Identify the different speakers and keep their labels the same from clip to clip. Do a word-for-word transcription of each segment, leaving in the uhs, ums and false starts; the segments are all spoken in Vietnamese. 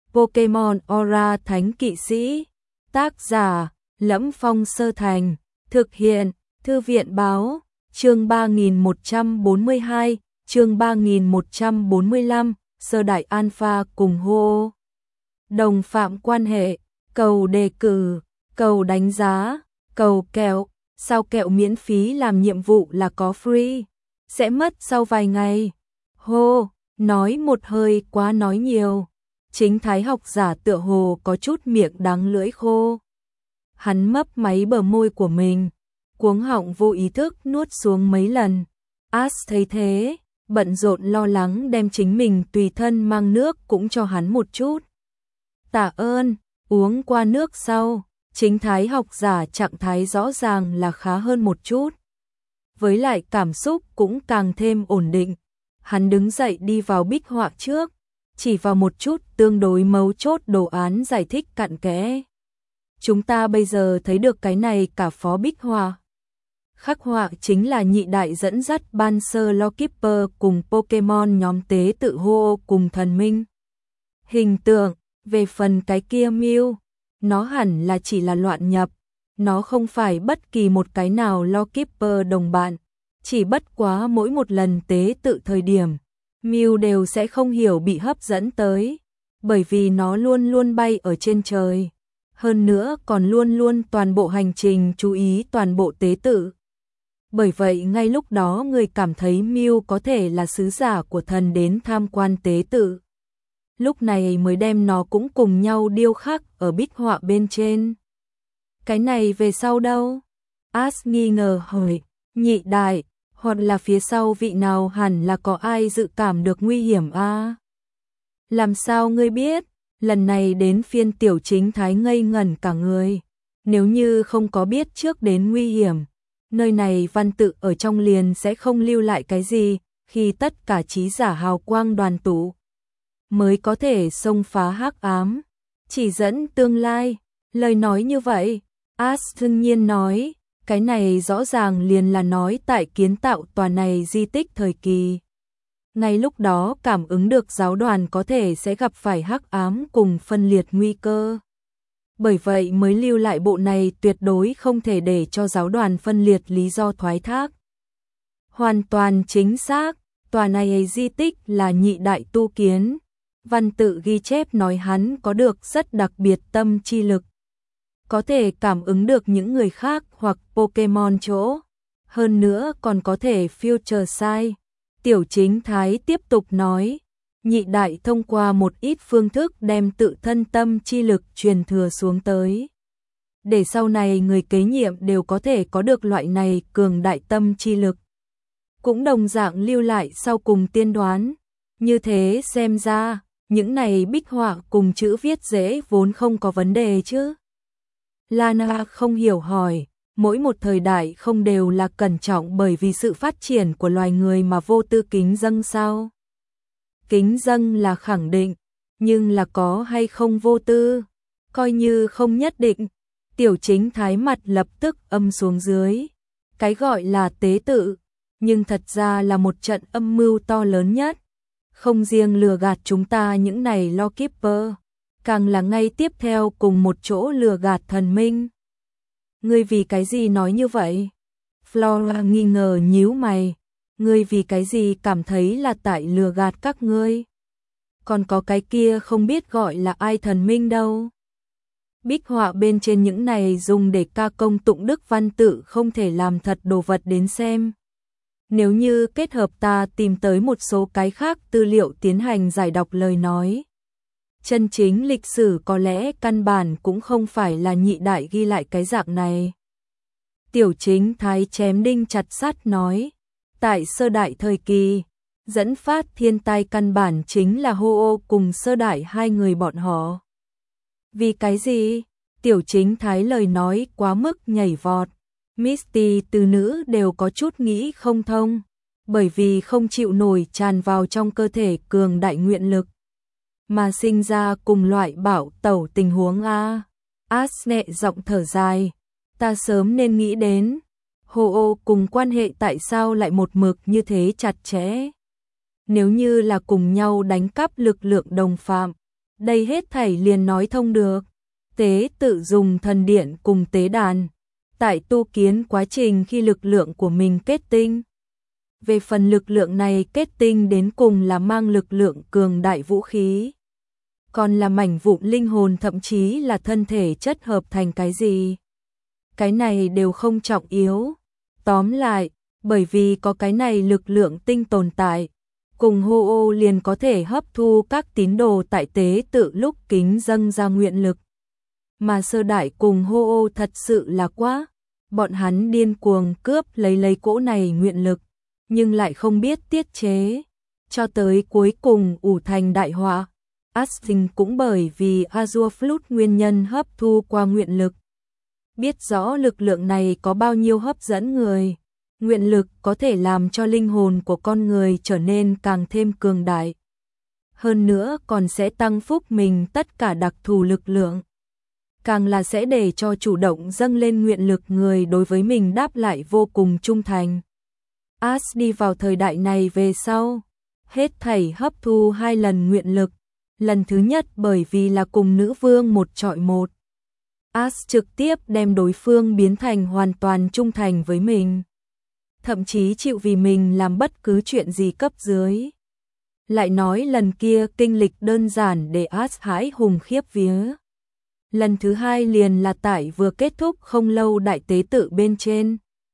Speaker 1: Pokemon Aura Thánh Kỵ Sĩ. Tác giả: Lẫm Phong Sơ Thành. Thực hiện: Thư viện báo. Chương ba nghìn một trăm bốn mươi hai, chương ba nghìn một trăm bốn mươi lăm, sơ đại alpha cùng hô. Đồng phạm quan hệ, cầu đề cử, cầu đánh giá, cầu kẹo, sao kẹo miễn phí làm nhiệm vụ là có free, sẽ mất sau vài ngày. Hô, nói một hơi quá nói nhiều. Chính thái học giả tựa hồ có chút miệng đắng lưỡi khô. Hắn mấp máy bờ môi của mình, cuống họng vô ý thức nuốt xuống mấy lần. Ash thấy thế, bận rộn lo lắng đem chính mình tùy thân mang nước cũng cho hắn một chút. Tạ ơn, uống qua nước sau, chính thái học giả trạng thái rõ ràng là khá hơn một chút. Với lại cảm xúc cũng càng thêm ổn định. Hắn đứng dậy đi vào bích họa trước, chỉ vào một chút tương đối mấu chốt đồ án giải thích cặn kẽ. Chúng ta bây giờ thấy được cái này cả phó bích họa. Khắc họa chính là nhị đại dẫn dắt ban sơ Lockkeeper cùng Pokemon nhóm tế tự hô cùng thần minh. Hình tượng, về phần cái kia Mew, nó hẳn là chỉ là loạn nhập, nó không phải bất kỳ một cái nào Lockkeeper đồng bạn, chỉ bất quá mỗi một lần tế tự thời điểm, Mew đều sẽ không hiểu bị hấp dẫn tới, bởi vì nó luôn luôn bay ở trên trời, hơn nữa còn luôn luôn toàn bộ hành trình chú ý toàn bộ tế tự. Bởi vậy ngay lúc đó người cảm thấy Mew có thể là sứ giả của thần đến tham quan tế tự. Lúc này mới đem nó cũng cùng nhau điêu khắc ở bích họa bên trên. Cái này về sau đâu? Ash nghi ngờ hỏi, nhị đại, hoặc là phía sau vị nào hẳn là có ai dự cảm được nguy hiểm a? À? Làm sao ngươi biết? Lần này đến phiên tiểu chính thái ngây ngẩn cả người. Nếu như không có biết trước đến nguy hiểm, nơi này văn tự ở trong liền sẽ không lưu lại cái gì, khi tất cả trí giả hào quang đoàn tụ mới có thể xông phá hắc ám, chỉ dẫn tương lai. Lời nói như vậy, Ash thương nhiên nói, cái này rõ ràng liền là nói tại kiến tạo tòa này di tích thời kỳ. Ngay lúc đó cảm ứng được giáo đoàn có thể sẽ gặp phải hắc ám cùng phân liệt nguy cơ. Bởi vậy mới lưu lại bộ này tuyệt đối không thể để cho giáo đoàn phân liệt lý do thoái thác. Hoàn toàn chính xác, tòa này di tích là nhị đại tu kiến. Văn tự ghi chép nói hắn có được rất đặc biệt tâm chi lực. Có thể cảm ứng được những người khác hoặc Pokemon chỗ. Hơn nữa còn có thể future sight. Tiểu chính thái tiếp tục nói, nhị đại thông qua một ít phương thức đem tự thân tâm chi lực truyền thừa xuống tới. Để sau này người kế nhiệm đều có thể có được loại này cường đại tâm chi lực. Cũng đồng dạng lưu lại sau cùng tiên đoán. Như thế xem ra, những này bích họa cùng chữ viết dễ vốn không có vấn đề chứ. Lana không hiểu hỏi, mỗi một thời đại không đều là cẩn trọng bởi vì sự phát triển của loài người mà vô tư kính dâng sao? Kính dâng là khẳng định, nhưng là có hay không vô tư, coi như không nhất định. Tiểu chính thái mặt lập tức âm xuống dưới. Cái gọi là tế tự, nhưng thật ra là một trận âm mưu to lớn nhất. Không riêng lừa gạt chúng ta những này Lockkeeper, càng là ngay tiếp theo cùng một chỗ lừa gạt thần minh. Ngươi vì cái gì nói như vậy? Flora nghi ngờ nhíu mày. Ngươi vì cái gì cảm thấy là tại lừa gạt các ngươi? Còn có cái kia không biết gọi là ai thần minh đâu. Bích họa bên trên những này dùng để ca công tụng đức văn tự không thể làm thật đồ vật đến xem. Nếu như kết hợp ta tìm tới một số cái khác tư liệu tiến hành giải đọc lời nói. Chân chính lịch sử có lẽ căn bản cũng không phải là nhị đại ghi lại cái dạng này. Tiểu chính thái chém đinh chặt sắt nói, tại sơ đại thời kỳ, dẫn phát thiên tai căn bản chính là hô ô cùng sơ đại hai người bọn họ. Vì cái gì? Tiểu chính thái lời nói quá mức nhảy vọt. Misty từ nữ đều có chút nghĩ không thông, bởi vì không chịu nổi tràn vào trong cơ thể cường đại nguyện lực, mà sinh ra cùng loại bảo tẩu tình huống a. Ash nhẹ giọng thở dài, ta sớm nên nghĩ đến, Hồ Ô cùng quan hệ tại sao lại một mực như thế chặt chẽ. Nếu như là cùng nhau đánh cắp lực lượng đồng phạm, đây hết thảy liền nói thông được. Tế tự dùng thần điện cùng tế đàn, tại tu kiến quá trình khi lực lượng của mình kết tinh. Về phần lực lượng này kết tinh đến cùng là mang lực lượng cường đại vũ khí, còn là mảnh vụn linh hồn, thậm chí là thân thể chất hợp thành cái gì, cái này đều không trọng yếu. Tóm lại, bởi vì có cái này lực lượng tinh tồn tại, cùng hô ô liền có thể hấp thu các tín đồ tại tế tự lúc kính dâng ra nguyện lực. Mà Sơ Đại cùng hô ô thật sự là quá, bọn hắn điên cuồng cướp lấy lấy cỗ này nguyện lực, nhưng lại không biết tiết chế, cho tới cuối cùng ủ thành đại họa. Astin cũng bởi vì Azure Flute nguyên nhân hấp thu qua nguyện lực. Biết rõ lực lượng này có bao nhiêu hấp dẫn người, nguyện lực có thể làm cho linh hồn của con người trở nên càng thêm cường đại. Hơn nữa còn sẽ tăng phúc mình tất cả đặc thù lực lượng. Càng là sẽ để cho chủ động dâng lên nguyện lực người đối với mình đáp lại vô cùng trung thành. As đi vào thời đại này về sau, hết thảy hấp thu hai lần nguyện lực. Lần thứ nhất bởi vì là cùng nữ vương một trọi một. As trực tiếp đem đối phương biến thành hoàn toàn trung thành với mình. Thậm chí chịu vì mình làm bất cứ chuyện gì cấp dưới. Lại nói lần kia kinh lịch đơn giản để As hãi hùng khiếp vía. Lần thứ hai liền là tại vừa kết thúc không lâu đại tế tự bên trên.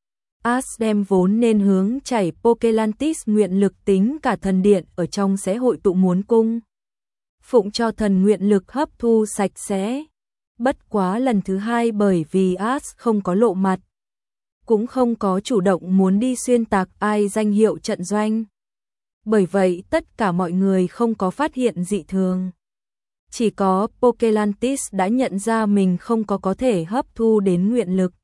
Speaker 1: As đem vốn nên hướng chảy Pokelantis nguyện lực tính cả thần điện ở trong sẽ hội tụ muốn cung. Phụng cho thần nguyện lực hấp thu sạch sẽ. Bất quá lần thứ hai bởi vì As không có lộ mặt, cũng không có chủ động muốn đi xuyên tạc ai danh hiệu trận doanh. Bởi vậy tất cả mọi người không có phát hiện dị thường. Chỉ có Pokelantis đã nhận ra mình không có có thể hấp thu đến nguyện lực.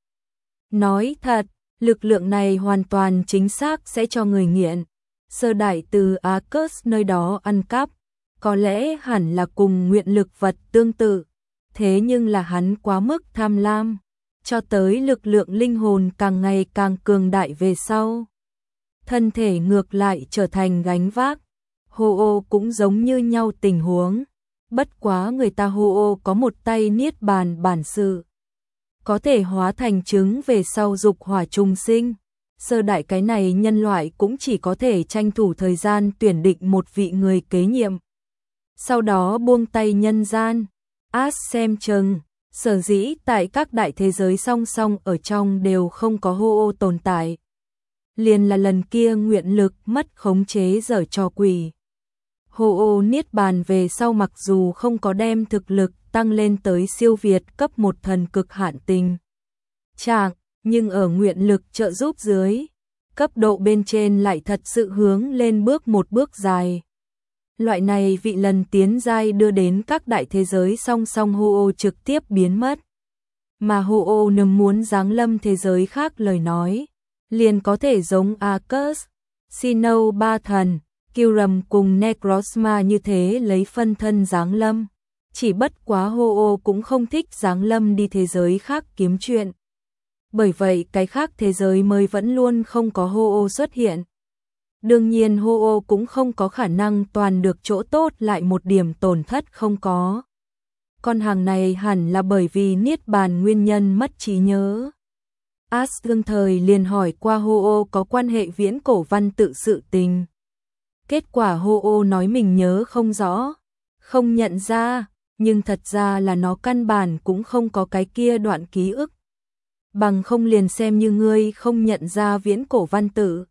Speaker 1: Nói thật, lực lượng này hoàn toàn chính xác sẽ cho người nghiện. Sơ Đại từ Arcus nơi đó ăn cắp, có lẽ hẳn là cùng nguyện lực vật tương tự. Thế nhưng là hắn quá mức tham lam, cho tới lực lượng linh hồn càng ngày càng cường đại về sau. Thân thể ngược lại trở thành gánh vác. Hô ô cũng giống như nhau tình huống. Bất quá người ta hô ô có một tay niết bàn bản sự, có thể hóa thành trứng về sau dục hỏa trùng sinh. Sơ Đại cái này nhân loại cũng chỉ có thể tranh thủ thời gian tuyển định một vị người kế nhiệm, sau đó buông tay nhân gian. As xem chừng, sở dĩ tại các đại thế giới song song ở trong đều không có hô ô tồn tại, liền là lần kia nguyện lực mất khống chế giở trò quỷ. Hô ô niết bàn về sau mặc dù không có đem thực lực tăng lên tới siêu việt cấp một thần cực hạn tình trạng, nhưng ở nguyện lực trợ giúp dưới, cấp độ bên trên lại thật sự hướng lên bước một bước dài. Loại này vị lần tiến giai đưa đến các đại thế giới song song hô ô trực tiếp biến mất. Mà hô ô nếu muốn giáng lâm thế giới khác lời nói, liền có thể giống Arcus, Sinnoh ba thần, Kyurem cùng Necrozma như thế lấy phân thân giáng lâm. Chỉ bất quá hô ô cũng không thích giáng lâm đi thế giới khác kiếm chuyện. Bởi vậy cái khác thế giới mới vẫn luôn không có hô ô xuất hiện. Đương nhiên hô ô cũng không có khả năng toàn được chỗ tốt lại một điểm tổn thất không có. Con hàng này hẳn là bởi vì niết bàn nguyên nhân mất trí nhớ. As đương thời liền hỏi qua hô ô có quan hệ viễn cổ văn tự sự tình. Kết quả hô ô nói mình nhớ không rõ, không nhận ra, nhưng thật ra là nó căn bản cũng không có cái kia đoạn ký ức. Bằng không liền xem như ngươi không nhận ra viễn cổ văn tự.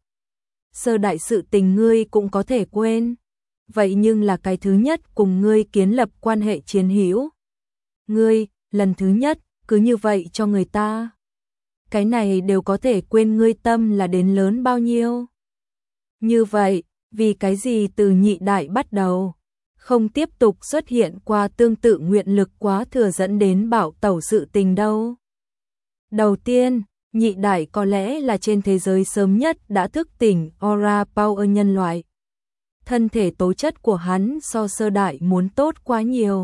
Speaker 1: Sơ Đại sự tình ngươi cũng có thể quên. Vậy nhưng là cái thứ nhất cùng ngươi kiến lập quan hệ chiến hữu. Ngươi, lần thứ nhất, cứ như vậy cho người ta. Cái này đều có thể quên, ngươi tâm là đến lớn bao nhiêu. Như vậy, vì cái gì từ nhị đại bắt đầu, không tiếp tục xuất hiện qua tương tự nguyện lực quá thừa dẫn đến bạo tẩu sự tình đâu. Đầu tiên, nhị đại có lẽ là trên thế giới sớm nhất đã thức tỉnh Aura Power nhân loại. Thân thể tố chất của hắn so Sơ Đại muốn tốt quá nhiều.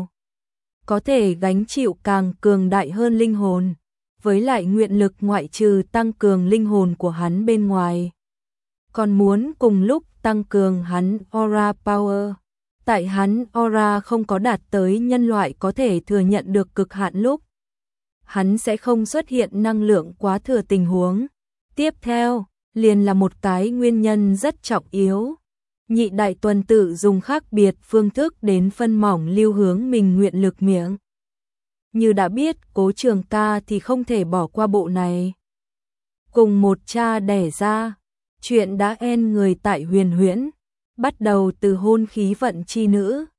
Speaker 1: Có thể gánh chịu càng cường đại hơn linh hồn. Với lại nguyện lực ngoại trừ tăng cường linh hồn của hắn bên ngoài, còn muốn cùng lúc tăng cường hắn Aura Power. Tại hắn aura không có đạt tới nhân loại có thể thừa nhận được cực hạn lúc, hắn sẽ không xuất hiện năng lượng quá thừa tình huống. Tiếp theo, liền là một cái nguyên nhân rất trọng yếu. Nhị đại tuần tự dùng khác biệt phương thức đến phân mỏng lưu hướng mình nguyện lực miệng. Như đã biết, Cố Trường Ca thì không thể bỏ qua bộ này. Cùng một cha đẻ ra, chuyện đã en người tại Huyền Huyễn, bắt đầu từ hôn khí vận chi nữ,